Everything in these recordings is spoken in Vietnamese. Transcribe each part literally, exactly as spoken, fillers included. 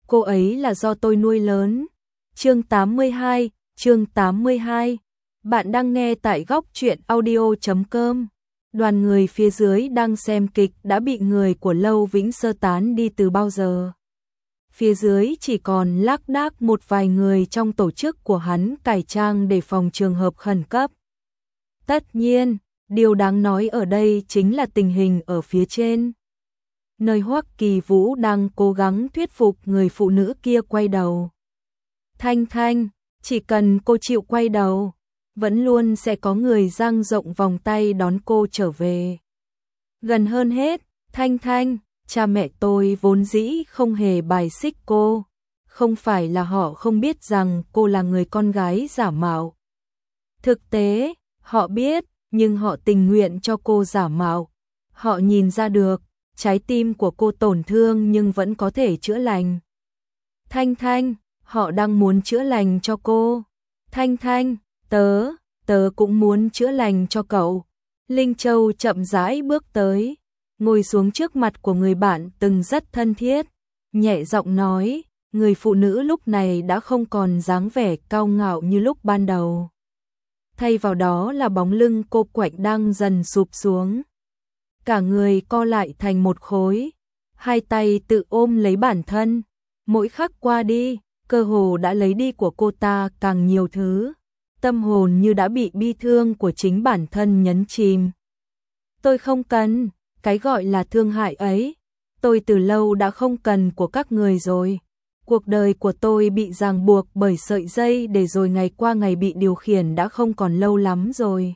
cô ấy là do tôi nuôi lớn. Chương tám mươi hai, chương tám mươi hai. Bạn đang nghe tại góc truyện audio chấm com. Đoàn người phía dưới đang xem kịch đã bị người của Lâu Vĩnh sơ tán đi từ bao giờ. Phía dưới chỉ còn lác đác một vài người trong tổ chức của hắn cải trang để phòng trường hợp khẩn cấp. Tất nhiên, điều đáng nói ở đây chính là tình hình ở phía trên. Nơi Hoắc Kỳ Vũ đang cố gắng thuyết phục người phụ nữ kia quay đầu. Thanh Thanh, chỉ cần cô chịu quay đầu, vẫn luôn sẽ có người dang rộng vòng tay đón cô trở về. Gần hơn hết, Thanh Thanh, cha mẹ tôi vốn dĩ không hề bài xích cô, không phải là họ không biết rằng cô là người con gái giả mạo. Thực tế, họ biết, nhưng họ tình nguyện cho cô giả mạo. Họ nhìn ra được, trái tim của cô tổn thương nhưng vẫn có thể chữa lành. Thanh Thanh, họ đang muốn chữa lành cho cô. Thanh Thanh, tớ, tớ cũng muốn chữa lành cho cậu. Linh Châu chậm rãi bước tới, ngồi xuống trước mặt của người bạn từng rất thân thiết, nhẹ giọng nói, người phụ nữ lúc này đã không còn dáng vẻ cao ngạo như lúc ban đầu. Thay vào đó là bóng lưng cô quạnh đang dần sụp xuống. Cả người co lại thành một khối, hai tay tự ôm lấy bản thân, mỗi khắc qua đi, cơ hồ đã lấy đi của cô ta càng nhiều thứ, tâm hồn như đã bị bi thương của chính bản thân nhấn chìm. Tôi không cần, cái gọi là thương hại ấy, tôi từ lâu đã không cần của các người rồi. Cuộc đời của tôi bị ràng buộc bởi sợi dây để rồi ngày qua ngày bị điều khiển đã không còn lâu lắm rồi.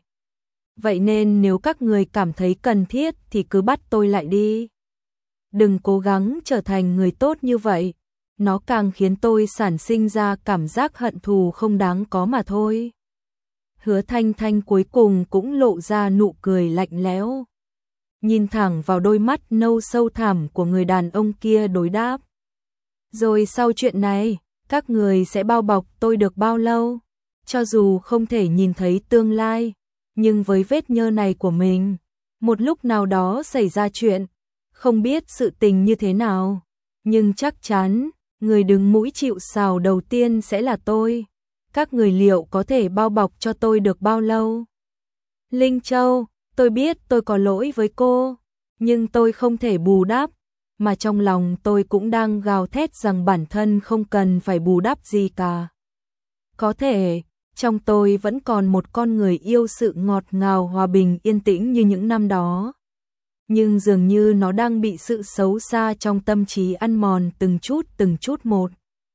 Vậy nên nếu các người cảm thấy cần thiết thì cứ bắt tôi lại đi. Đừng cố gắng trở thành người tốt như vậy, nó càng khiến tôi sản sinh ra cảm giác hận thù không đáng có mà thôi. Hứa Thanh Thanh cuối cùng cũng lộ ra nụ cười lạnh lẽo, nhìn thẳng vào đôi mắt nâu sâu thẳm của người đàn ông kia đối đáp. Rồi sau chuyện này, các người sẽ bao bọc tôi được bao lâu? Cho dù không thể nhìn thấy tương lai, nhưng với vết nhơ này của mình, một lúc nào đó xảy ra chuyện, không biết sự tình như thế nào, nhưng chắc chắn, người đứng mũi chịu sào đầu tiên sẽ là tôi. Các người liệu có thể bao bọc cho tôi được bao lâu? Linh Châu, tôi biết tôi có lỗi với cô, nhưng tôi không thể bù đắp, mà trong lòng tôi cũng đang gào thét rằng bản thân không cần phải bù đắp gì cả. Có thể, trong tôi vẫn còn một con người yêu sự ngọt ngào hòa bình yên tĩnh như những năm đó. Nhưng dường như nó đang bị sự xấu xa trong tâm trí ăn mòn từng chút từng chút một.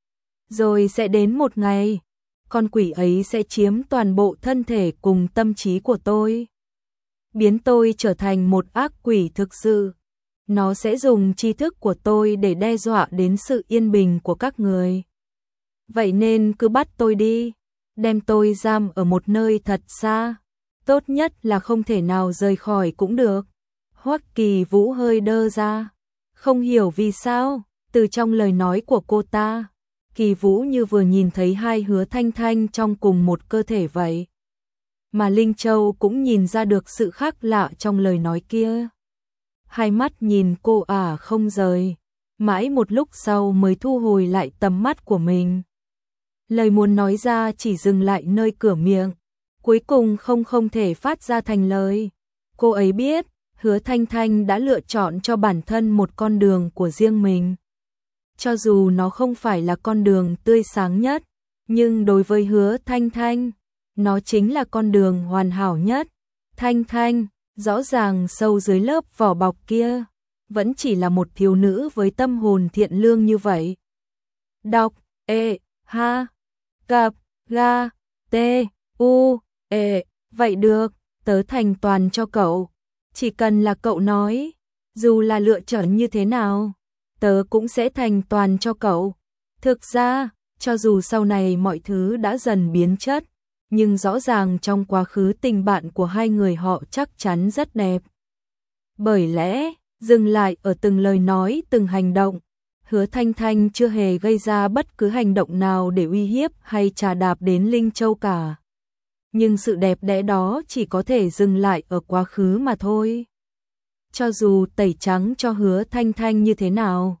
Rồi sẽ đến một ngày, con quỷ ấy sẽ chiếm toàn bộ thân thể cùng tâm trí của tôi, biến tôi trở thành một ác quỷ thực sự. Nó sẽ dùng tri thức của tôi để đe dọa đến sự yên bình của các người. Vậy nên cứ bắt tôi đi, đem tôi giam ở một nơi thật xa, tốt nhất là không thể nào rời khỏi cũng được. Hoắc Kỳ Vũ hơi đơ ra, không hiểu vì sao, từ trong lời nói của cô ta, Kỳ Vũ như vừa nhìn thấy hai Hứa Thanh Thanh trong cùng một cơ thể vậy. Mà Linh Châu cũng nhìn ra được sự khác lạ trong lời nói kia. Hai mắt nhìn cô ả không rời, mãi một lúc sau mới thu hồi lại tầm mắt của mình. Lời muốn nói ra chỉ dừng lại nơi cửa miệng, cuối cùng không không thể phát ra thành lời. Cô ấy biết, Hứa Thanh Thanh đã lựa chọn cho bản thân một con đường của riêng mình. Cho dù nó không phải là con đường tươi sáng nhất, nhưng đối với Hứa Thanh Thanh, nó chính là con đường hoàn hảo nhất. Thanh Thanh, rõ ràng sâu dưới lớp vỏ bọc kia, vẫn chỉ là một thiếu nữ với tâm hồn thiện lương như vậy. Đọc, e, ha, gặp, ga, t, u, e, vậy được, tớ thành toàn cho cậu. Chỉ cần là cậu nói, dù là lựa chọn như thế nào, tớ cũng sẽ thành toàn cho cậu. Thực ra, cho dù sau này mọi thứ đã dần biến chất, nhưng rõ ràng trong quá khứ tình bạn của hai người họ chắc chắn rất đẹp. Bởi lẽ, dừng lại ở từng lời nói, từng hành động, Hứa Thanh Thanh chưa hề gây ra bất cứ hành động nào để uy hiếp hay trà đạp đến Linh Châu cả. Nhưng sự đẹp đẽ đó chỉ có thể dừng lại ở quá khứ mà thôi. Cho dù tẩy trắng cho Hứa Thanh Thanh như thế nào,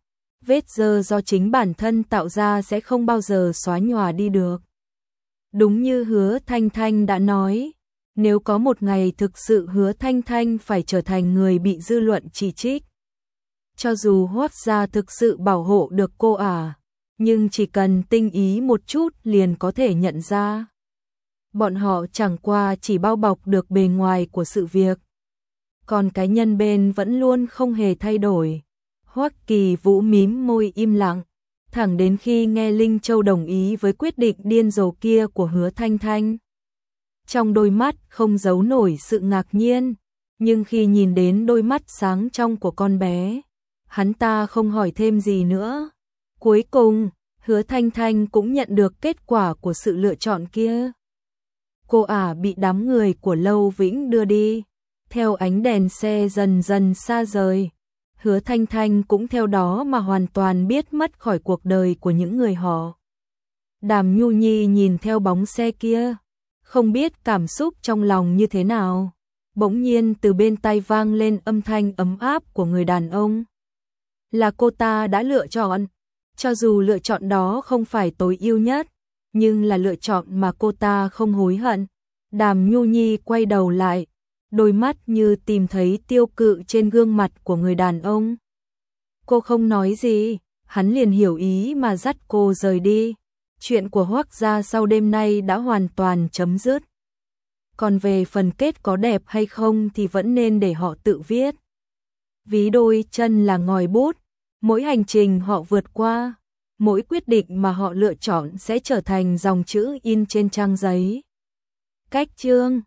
vết dơ do chính bản thân tạo ra sẽ không bao giờ xóa nhòa đi được. Đúng như Hứa Thanh Thanh đã nói, nếu có một ngày thực sự Hứa Thanh Thanh phải trở thành người bị dư luận chỉ trích. Cho dù Hoắc gia thực sự bảo hộ được cô à, nhưng chỉ cần tinh ý một chút liền có thể nhận ra. Bọn họ chẳng qua chỉ bao bọc được bề ngoài của sự việc. Còn cái nhân bên vẫn luôn không hề thay đổi. Hoắc Kỳ Vũ mím môi im lặng, thẳng đến khi nghe Linh Châu đồng ý với quyết định điên rồ kia của Hứa Thanh Thanh. Trong đôi mắt không giấu nổi sự ngạc nhiên, nhưng khi nhìn đến đôi mắt sáng trong của con bé, hắn ta không hỏi thêm gì nữa. Cuối cùng, Hứa Thanh Thanh cũng nhận được kết quả của sự lựa chọn kia. Cô ả bị đám người của Lâu Vĩnh đưa đi, theo ánh đèn xe dần dần xa rời. Hứa Thanh Thanh cũng theo đó mà hoàn toàn biết mất khỏi cuộc đời của những người họ. Đàm Nhu Nhi nhìn theo bóng xe kia, không biết cảm xúc trong lòng như thế nào. Bỗng nhiên từ bên tai vang lên âm thanh ấm áp của người đàn ông. Là cô ta đã lựa chọn, cho dù lựa chọn đó không phải tối ưu nhất, nhưng là lựa chọn mà cô ta không hối hận. Đàm Nhu Nhi quay đầu lại, đôi mắt như tìm thấy tiêu cự trên gương mặt của người đàn ông. Cô không nói gì, hắn liền hiểu ý mà dắt cô rời đi. Chuyện của Hoắc gia sau đêm nay đã hoàn toàn chấm dứt. Còn về phần kết có đẹp hay không thì vẫn nên để họ tự viết. Ví đôi chân là ngòi bút, mỗi hành trình họ vượt qua, mỗi quyết định mà họ lựa chọn sẽ trở thành dòng chữ in trên trang giấy. Cách chương